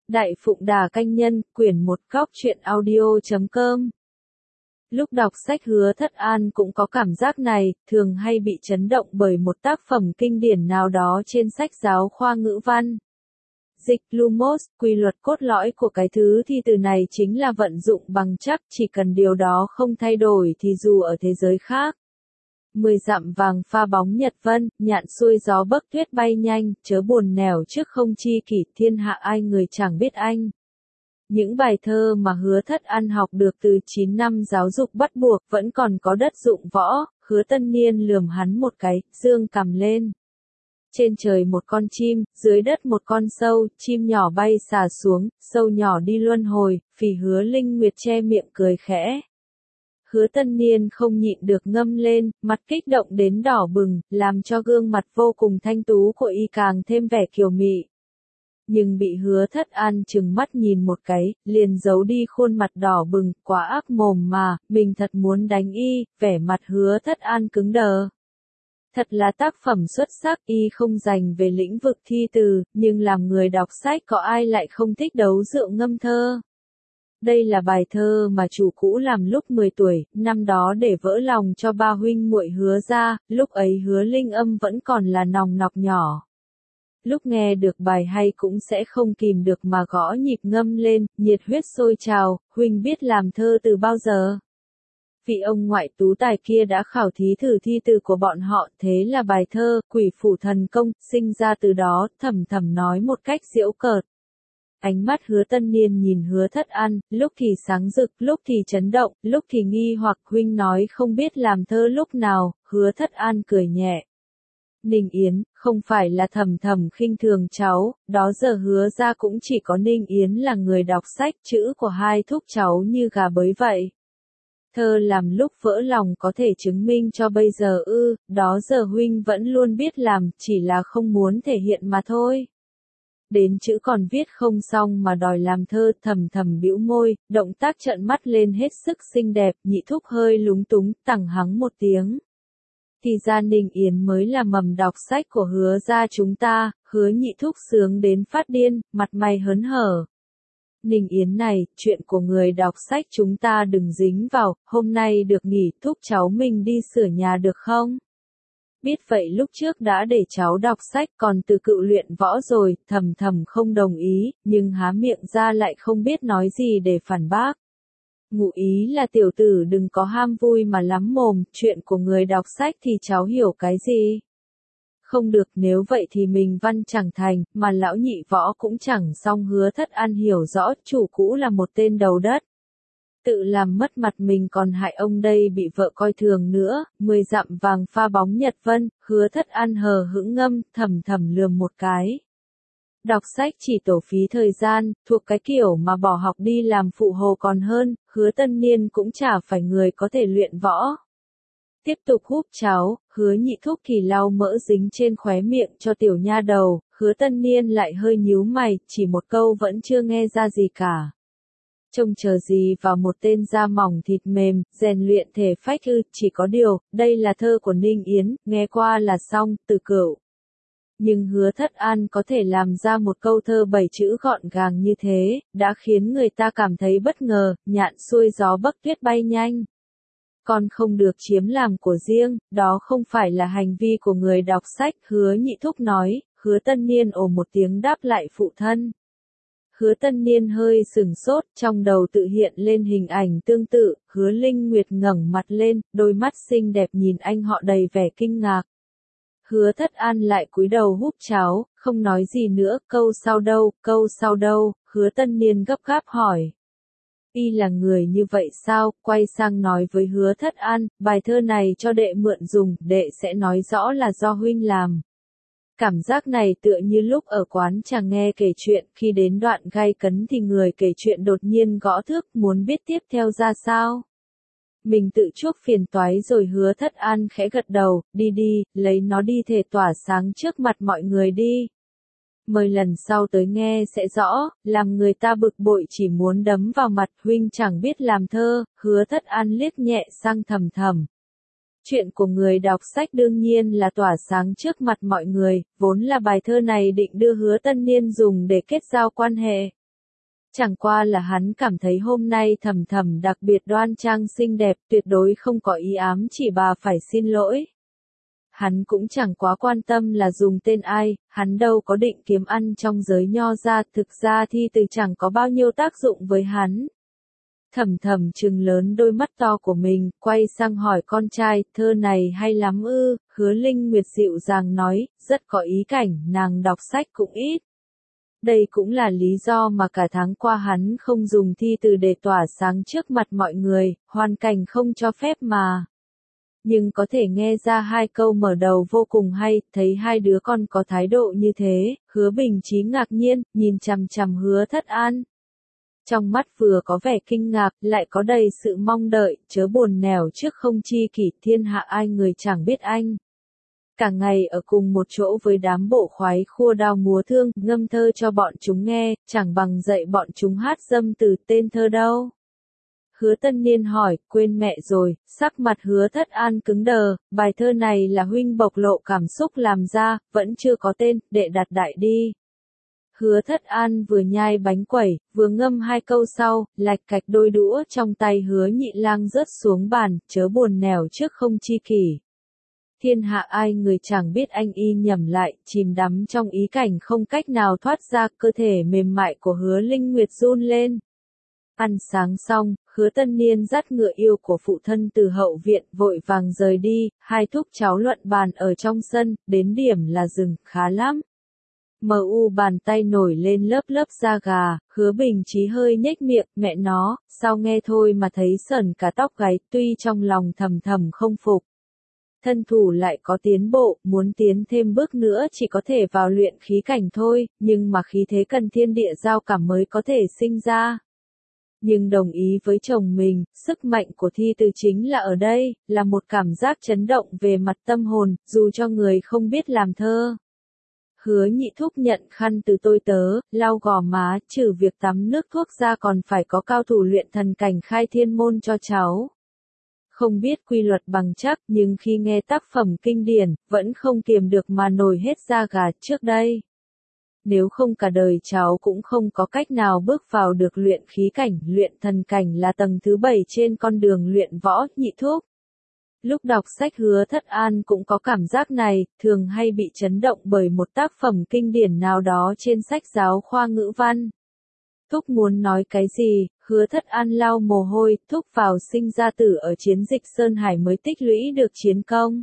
Đại Phụng Đà Canh Nhân, quyển 1 góc truyện audio.com. Lúc đọc sách Hứa Thất An cũng có cảm giác này, thường hay bị chấn động bởi một tác phẩm kinh điển nào đó trên sách giáo khoa ngữ văn. Dịch Lumos, quy luật cốt lõi của cái thứ thi từ này chính là vận dụng bằng chắc, chỉ cần điều đó không thay đổi thì dù ở thế giới khác. 10 dặm vàng pha bóng nhật vân, nhạn xuôi gió bấc tuyết bay nhanh, chớ buồn nẻo trước không chi kỷ, thiên hạ ai người chẳng biết anh. Những bài thơ mà Hứa Thất An học được từ 9 năm giáo dục bắt buộc vẫn còn có đất dụng võ. Hứa Tân Niên lườm hắn một cái, dương cằm lên. Trên trời một con chim, dưới đất một con sâu, chim nhỏ bay xà xuống, sâu nhỏ đi luân hồi, Phỉ Hứa Linh Nguyệt che miệng cười khẽ. Hứa Tân Niên không nhịn được ngâm lên, mặt kích động đến đỏ bừng, làm cho gương mặt vô cùng thanh tú của y càng thêm vẻ kiều mị. Nhưng bị Hứa Thất An trừng mắt nhìn một cái, liền giấu đi khuôn mặt đỏ bừng, quá ác mồm mà, mình thật muốn đánh y, vẻ mặt Hứa Thất An cứng đờ. Thật là tác phẩm xuất sắc, y không dành về lĩnh vực thi từ, nhưng làm người đọc sách có ai lại không thích đấu rượu ngâm thơ. Đây là bài thơ mà chủ cũ làm lúc 10 tuổi, năm đó để vỡ lòng cho ba huynh muội Hứa gia, lúc ấy Hứa Linh Âm vẫn còn là nòng nọc nhỏ. Lúc nghe được bài hay cũng sẽ không kìm được mà gõ nhịp ngâm lên, nhiệt huyết sôi trào, huynh biết làm thơ từ bao giờ? Vị ông ngoại tú tài kia đã khảo thí thử thi từ của bọn họ, thế là bài thơ, Quỷ Phủ Thần Công, sinh ra từ đó, thầm thầm nói một cách giễu cợt. Ánh mắt Hứa Tân Niên nhìn Hứa Thất An, lúc thì sáng rực, lúc thì chấn động, lúc thì nghi hoặc huynh nói không biết làm thơ lúc nào, Hứa Thất An cười nhẹ. Ninh Yến, không phải là thầm thầm khinh thường cháu, đó giờ Hứa ra cũng chỉ có Ninh Yến là người đọc sách, chữ của hai thúc cháu như gà bới vậy. Thơ làm lúc vỡ lòng có thể chứng minh cho bây giờ đó giờ huynh vẫn luôn biết làm, chỉ là không muốn thể hiện mà thôi. Đến chữ còn viết không xong mà đòi làm thơ, thầm thầm bĩu môi, động tác trợn mắt lên hết sức xinh đẹp, Nhị thúc hơi lúng túng, tằng hắng một tiếng. Thì ra Ninh Yến mới là mầm đọc sách của Hứa gia chúng ta, Hứa Nhị thúc sướng đến phát điên, mặt mày hớn hở. Ninh Yến này, chuyện của người đọc sách chúng ta đừng dính vào, hôm nay được nghỉ, thúc cháu mình đi sửa nhà được không? Biết vậy lúc trước đã để cháu đọc sách, còn từ cựu luyện võ rồi, thầm thầm không đồng ý, nhưng há miệng ra lại không biết nói gì để phản bác. Ngụ ý là tiểu tử đừng có ham vui mà lắm mồm, chuyện của người đọc sách thì cháu hiểu cái gì? Không được, nếu vậy thì mình văn chẳng thành, mà lão nhị võ cũng chẳng xong. Hứa Thất An hiểu rõ, chủ cũ là một tên đầu đất. Tự làm mất mặt mình còn hại ông đây bị vợ coi thường nữa. 10 dặm vàng pha bóng nhật vân, Hứa Thất An hờ hững ngâm, thầm thầm lườm một cái. Đọc sách chỉ tổ phí thời gian, thuộc cái kiểu mà bỏ học đi làm phụ hồ còn hơn, Hứa Tân Niên cũng chả phải người có thể luyện võ. Tiếp tục húp cháo, Hứa Nhị thúc thì lau mỡ dính trên khóe miệng cho tiểu nha đầu, Hứa Tân Niên lại hơi nhíu mày, chỉ một câu vẫn chưa nghe ra gì cả. Trông chờ gì vào một tên da mỏng thịt mềm, rèn luyện thể phách chỉ có điều, đây là thơ của Ninh Yến, nghe qua là xong, từ cửu. Nhưng Hứa Thất An có thể làm ra một câu thơ 7 chữ gọn gàng như thế, đã khiến người ta cảm thấy bất ngờ, nhạn xuôi gió bấc tuyết bay nhanh. Con không được chiếm làm của riêng, đó không phải là hành vi của người đọc sách, Hứa Nhị thúc nói. Hứa Tân Niên ồ một tiếng đáp lại phụ thân. Hứa Tân Niên hơi sửng sốt, trong đầu tự hiện lên hình ảnh tương tự, Hứa Linh Nguyệt ngẩng mặt lên, đôi mắt xinh đẹp nhìn anh họ đầy vẻ kinh ngạc. Hứa Thất An lại cúi đầu húp cháo, không nói gì nữa, câu sau đâu, Hứa Tân Niên gấp gáp hỏi. Y là người như vậy sao? Quay sang nói với Hứa Thất An, bài thơ này cho đệ mượn dùng, đệ sẽ nói rõ là do huynh làm. Cảm giác này tựa như lúc ở quán trà nghe kể chuyện, khi đến đoạn gay cấn thì người kể chuyện đột nhiên gõ thước, muốn biết tiếp theo ra sao. Mình tự chuốc phiền toái rồi. Hứa Thất An khẽ gật đầu, đi, lấy nó đi thể tỏa sáng trước mặt mọi người đi. Mời lần sau tới nghe sẽ rõ, làm người ta bực bội chỉ muốn đấm vào mặt. Huynh chẳng biết làm thơ. Hứa Thất An liếc nhẹ sang thầm thầm. Chuyện của người đọc sách đương nhiên là tỏa sáng trước mặt mọi người, vốn là bài thơ này định đưa Hứa Tân Niên dùng để kết giao quan hệ. Chẳng qua là hắn cảm thấy hôm nay Thầm Thầm đặc biệt đoan trang xinh đẹp, tuyệt đối không có ý ám chỉ bà phải xin lỗi. Hắn cũng chẳng quá quan tâm là dùng tên ai, hắn đâu có định kiếm ăn trong giới nho gia, thực ra thi từ chẳng có bao nhiêu tác dụng với hắn. Thầm Thầm trừng lớn đôi mắt to của mình, quay sang hỏi con trai, thơ này hay lắm ư, Hứa Linh Nguyệt dịu dàng nói, rất có ý cảnh, nàng đọc sách cũng ít. Đây cũng là lý do mà cả tháng qua hắn không dùng thi từ để tỏa sáng trước mặt mọi người, hoàn cảnh không cho phép mà. Nhưng có thể nghe ra hai câu mở đầu vô cùng hay, thấy hai đứa con có thái độ như thế, Hứa Bình Chí ngạc nhiên, nhìn chằm chằm Hứa Thất An. Trong mắt vừa có vẻ kinh ngạc, lại có đầy sự mong đợi, chớ buồn nẻo trước không chi kỷ thiên hạ ai người chẳng biết anh. Cả ngày ở cùng một chỗ với đám bộ khoái khua đao múa thương, ngâm thơ cho bọn chúng nghe, chẳng bằng dạy bọn chúng hát dâm từ tên thơ đâu. Hứa Tân Niên hỏi, quên mẹ rồi, sắc mặt Hứa Thất An cứng đờ, bài thơ này là huynh bộc lộ cảm xúc làm ra, vẫn chưa có tên, đệ đặt đại đi. Hứa Thất An vừa nhai bánh quẩy, vừa ngâm hai câu sau, lạch cạch đôi đũa trong tay Hứa Nhị Lang rớt xuống bàn, chớ buồn nẻo trước không chi kỷ. Thiên hạ ai người chẳng biết anh y nhầm lại, chìm đắm trong ý cảnh không cách nào thoát ra, cơ thể mềm mại của Hứa Linh Nguyệt run lên. Ăn sáng xong, Hứa Tân Niên dắt ngựa yêu của phụ thân từ hậu viện vội vàng rời đi, hai thúc cháu luận bàn ở trong sân, đến điểm là dừng, khá lắm. Bàn tay nổi lên lớp lớp da gà, Hứa Bình Chí hơi nhếch miệng, mẹ nó, sao nghe thôi mà thấy sởn cả tóc gáy, tuy trong lòng thầm thầm không phục. Thân thủ lại có tiến bộ, muốn tiến thêm bước nữa chỉ có thể vào luyện khí cảnh thôi, nhưng mà khí thế cần thiên địa giao cảm mới có thể sinh ra. Nhưng đồng ý với chồng mình, sức mạnh của thi từ chính là ở đây, là một cảm giác chấn động về mặt tâm hồn, dù cho người không biết làm thơ. Hứa Nhị thúc nhận khăn từ tôi tớ, lau gò má, trừ việc tắm nước thuốc ra còn phải có cao thủ luyện thần cảnh khai thiên môn cho cháu. Không biết quy luật bằng chắc, nhưng khi nghe tác phẩm kinh điển, vẫn không kiềm được mà nổi hết da gà trước đây. Nếu không cả đời cháu cũng không có cách nào bước vào được luyện khí cảnh, luyện thần cảnh là tầng thứ 7 trên con đường luyện võ, Nhị thúc. Lúc đọc sách Hứa Thất An cũng có cảm giác này, thường hay bị chấn động bởi một tác phẩm kinh điển nào đó trên sách giáo khoa ngữ văn. Thúc muốn nói cái gì, Hứa Thất An lau mồ hôi, thúc vào sinh ra tử ở chiến dịch Sơn Hải mới tích lũy được chiến công.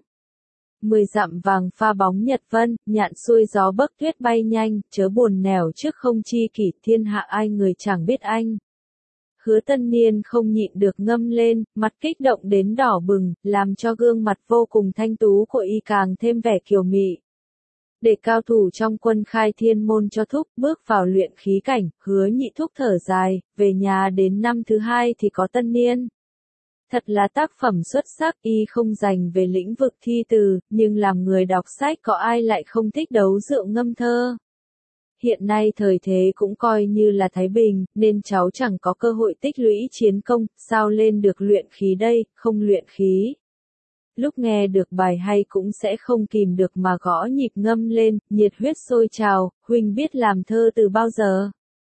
10 dặm vàng pha bóng nhật vân, nhạn xuôi gió bấc tuyết bay nhanh, chớ buồn nẻo trước không chi kỷ thiên hạ ai người chẳng biết anh. Hứa Tân Niên không nhịn được ngâm lên, mặt kích động đến đỏ bừng, làm cho gương mặt vô cùng thanh tú của y càng thêm vẻ kiều mị. Để cao thủ trong quân khai thiên môn cho thúc bước vào luyện khí cảnh, Hứa Nhị thúc thở dài, về nhà đến năm thứ 2 thì có Tân Niên. Thật là tác phẩm xuất sắc, y không dành về lĩnh vực thi từ, nhưng làm người đọc sách có ai lại không thích đấu rượu ngâm thơ. Hiện nay thời thế cũng coi như là thái bình, nên cháu chẳng có cơ hội tích lũy chiến công, sao lên được luyện khí đây, không luyện khí. Lúc nghe được bài hay cũng sẽ không kìm được mà gõ nhịp ngâm lên, nhiệt huyết sôi trào, huynh biết làm thơ từ bao giờ?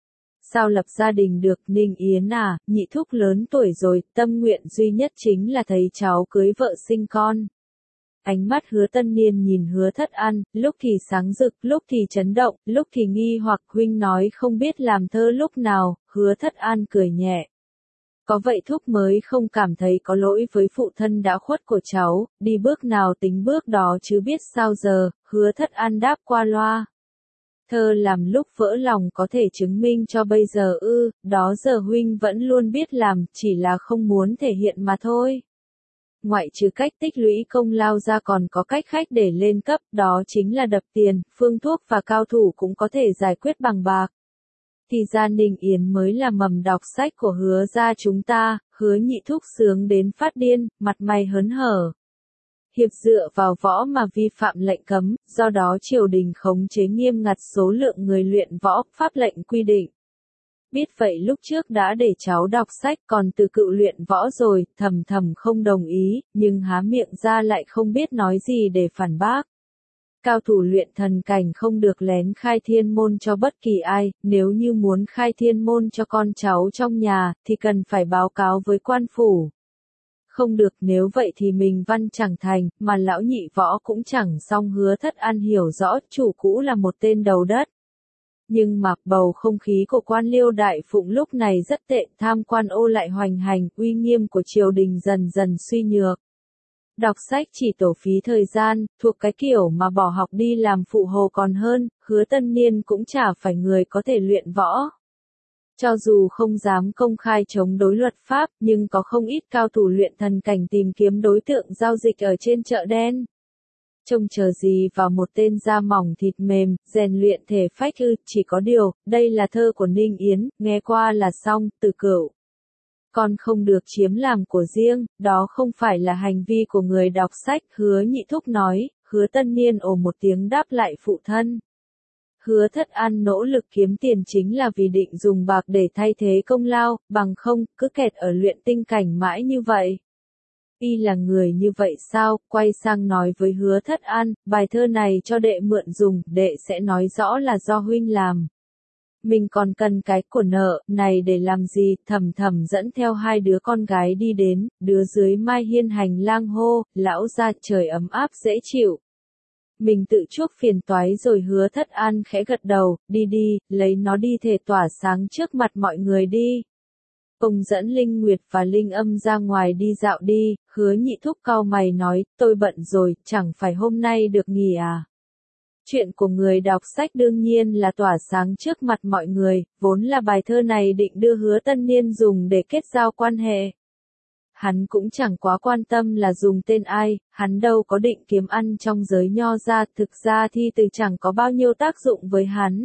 Sao lập gia đình được, Ninh Yến à, Nhị thúc lớn tuổi rồi, tâm nguyện duy nhất chính là thấy cháu cưới vợ sinh con. Ánh mắt Hứa Tân Niên nhìn Hứa Thất An, lúc thì sáng rực, lúc thì chấn động, lúc thì nghi hoặc huynh nói không biết làm thơ lúc nào, Hứa Thất An cười nhẹ. Có vậy thúc mới không cảm thấy có lỗi với phụ thân đã khuất của cháu, đi bước nào tính bước đó chứ biết sao giờ, Hứa Thất An đáp qua loa. Thơ làm lúc vỡ lòng có thể chứng minh cho bây giờ ư, đó giờ huynh vẫn luôn biết làm, chỉ là không muốn thể hiện mà thôi. Ngoại trừ cách tích lũy công lao ra còn có cách khách để lên cấp, đó chính là đập tiền, phương thuốc và cao thủ cũng có thể giải quyết bằng bạc. Thì ra Ninh Yến mới là mầm đọc sách của Hứa gia chúng ta, Hứa Nhị thúc sướng đến phát điên, mặt mày hớn hở. Hiệp dựa vào võ mà vi phạm lệnh cấm, do đó triều đình khống chế nghiêm ngặt số lượng người luyện võ, pháp lệnh quy định. Biết vậy lúc trước đã để cháu đọc sách còn từ cựu luyện võ rồi, thầm thầm không đồng ý, nhưng há miệng ra lại không biết nói gì để phản bác. Cao thủ luyện thần cảnh không được lén khai thiên môn cho bất kỳ ai, nếu như muốn khai thiên môn cho con cháu trong nhà, thì cần phải báo cáo với quan phủ. Không được, nếu vậy thì mình văn chẳng thành, mà lão nhị võ cũng chẳng xong. Hứa Thất An hiểu rõ chủ cũ là một tên đầu đất. Nhưng mà bầu không khí của quan Liêu Đại Phụng lúc này rất tệ, tham quan ô lại hoành hành, uy nghiêm của triều đình dần dần suy nhược. Đọc sách chỉ tổ phí thời gian, thuộc cái kiểu mà bỏ học đi làm phụ hồ còn hơn. Hứa Tân Niên cũng chả phải người có thể luyện võ. Cho dù không dám công khai chống đối luật pháp, nhưng có không ít cao thủ luyện thần cảnh tìm kiếm đối tượng giao dịch ở trên chợ đen. Trông chờ gì vào một tên da mỏng thịt mềm, rèn luyện thể phách ư? Chỉ có điều, đây là thơ của Ninh Yến, nghe qua là xong, Từ Cửu. Con không được chiếm làm của riêng, đó không phải là hành vi của người đọc sách. Hứa Nhị Thúc nói. Hứa Tân Niên ồ một tiếng đáp lại phụ thân. Hứa Thất An nỗ lực kiếm tiền chính là vì định dùng bạc để thay thế công lao, bằng không, cứ kẹt ở luyện tinh cảnh mãi như vậy. Y là người như vậy sao? Quay sang nói với Hứa Thất An, bài thơ này cho đệ mượn dùng, đệ sẽ nói rõ là do huynh làm. Mình còn cần cái của nợ này để làm gì? Thầm thầm dẫn theo hai đứa con gái đi đến, đứa dưới Mai Hiên hành lang hô, lão gia, trời ấm áp dễ chịu. Mình tự chuốc phiền toái rồi. Hứa Thất An khẽ gật đầu, đi đi, lấy nó đi thể tỏa sáng trước mặt mọi người đi. Ông dẫn Linh Nguyệt và Linh Âm ra ngoài đi dạo đi. Hứa Nhị Thúc cau mày nói, tôi bận rồi, chẳng phải hôm nay được nghỉ à? Chuyện của người đọc sách đương nhiên là tỏa sáng trước mặt mọi người, vốn là bài thơ này định đưa Hứa Tân Niên dùng để kết giao quan hệ. Hắn cũng chẳng quá quan tâm là dùng tên ai, hắn đâu có định kiếm ăn trong giới nho gia, thực ra thi từ chẳng có bao nhiêu tác dụng với hắn.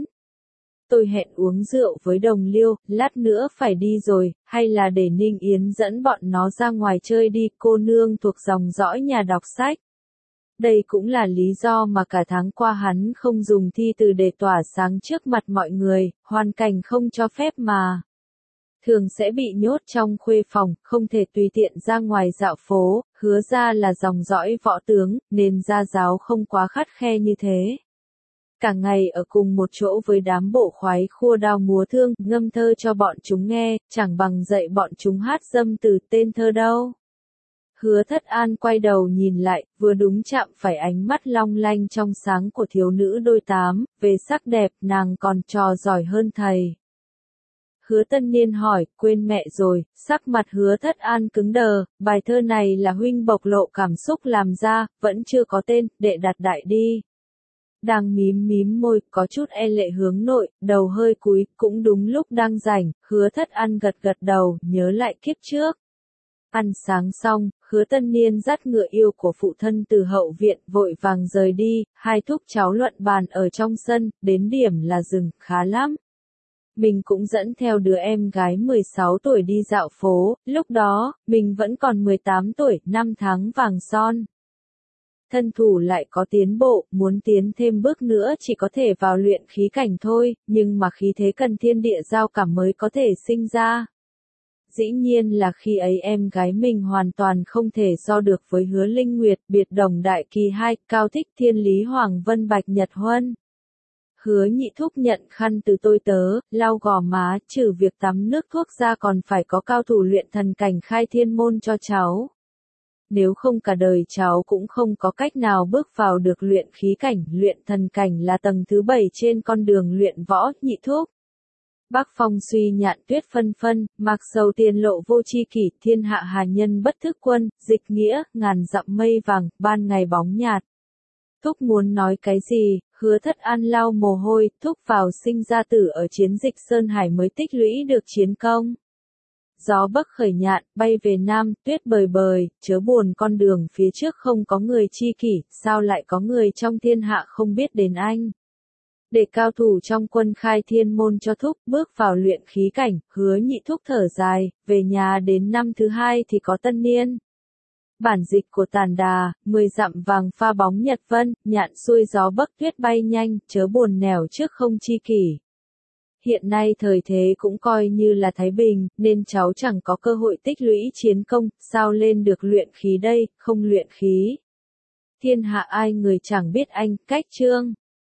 Tôi hẹn uống rượu với đồng Liêu, lát nữa phải đi rồi, hay là để Ninh Yến dẫn bọn nó ra ngoài chơi đi, cô nương thuộc dòng dõi nhà đọc sách. Đây cũng là lý do mà cả tháng qua hắn không dùng thi từ để tỏa sáng trước mặt mọi người, hoàn cảnh không cho phép mà. Thường sẽ bị nhốt trong khuê phòng, không thể tùy tiện ra ngoài dạo phố. Hứa ra là dòng dõi võ tướng, nên gia giáo không quá khắt khe như thế. Cả ngày ở cùng một chỗ với đám bộ khoái khua đao múa thương, ngâm thơ cho bọn chúng nghe, chẳng bằng dạy bọn chúng hát dâm từ tên thơ đâu. Hứa Thất An quay đầu nhìn lại, vừa đúng chạm phải ánh mắt long lanh trong sáng của thiếu nữ đôi tám, về sắc đẹp nàng còn trò giỏi hơn thầy. Hứa Tân Niên hỏi, quên mẹ rồi, sắc mặt Hứa Thất An cứng đờ, bài thơ này là huynh bộc lộ cảm xúc làm ra, vẫn chưa có tên, đệ đặt đại đi. Đang mím mím môi, có chút e lệ hướng nội, đầu hơi cúi, cũng đúng lúc đang rảnh. Hứa Thất An gật gật đầu, nhớ lại kiếp trước. Ăn sáng xong, Hứa Tân Niên dắt ngựa yêu của phụ thân từ hậu viện vội vàng rời đi, hai thúc cháu luận bàn ở trong sân, đến điểm là rừng, khá lắm. Mình cũng dẫn theo đứa em gái 16 tuổi đi dạo phố, lúc đó, mình vẫn còn 18 tuổi, 5 tháng vàng son. Thân thủ lại có tiến bộ, muốn tiến thêm bước nữa chỉ có thể vào luyện khí cảnh thôi, nhưng mà khí thế cần thiên địa giao cảm mới có thể sinh ra. Dĩ nhiên là khi ấy em gái mình hoàn toàn không thể so được với Hứa Linh Nguyệt, biệt đồng đại kỳ 2, Cao Thích Thiên Lý Hoàng Vân Bạch Nhật Huân. Hứa Nhị Thúc nhận khăn từ tôi tớ, lau gò má, trừ việc tắm nước thuốc ra còn phải có cao thủ luyện thần cảnh khai thiên môn cho cháu. Nếu không cả đời cháu cũng không có cách nào bước vào được luyện khí cảnh, luyện thần cảnh là tầng thứ 7 trên con đường luyện võ. Nhị Thúc. Bắc phong suy nhạn tuyết phân phân, mạc sầu tiền lộ vô chi kỷ, thiên hạ hà nhân bất thức quân, dịch nghĩa, ngàn dặm mây vàng, ban ngày bóng nhạt. Thúc muốn nói cái gì? Hứa Thất An lau mồ hôi, thúc vào sinh ra tử ở chiến dịch Sơn Hải mới tích lũy được chiến công. Gió bấc khởi nhạn, bay về Nam, tuyết bời bời, chớ buồn con đường phía trước không có người chi kỷ, sao lại có người trong thiên hạ không biết đến anh. Để cao thủ trong quân khai thiên môn cho thúc bước vào luyện khí cảnh, Hứa Nhị Thúc thở dài, về nhà đến năm thứ 2 thì có tân niên. Bản dịch của Tản Đà, 10 dặm vàng pha bóng nhật vân, nhạn xuôi gió bấc tuyết bay nhanh, chớ buồn nẻo trước không chi kỷ. Hiện nay thời thế cũng coi như là thái bình, nên cháu chẳng có cơ hội tích lũy chiến công, sao lên được luyện khí đây, không luyện khí. thiên hạ ai người chẳng biết anh, cách chương.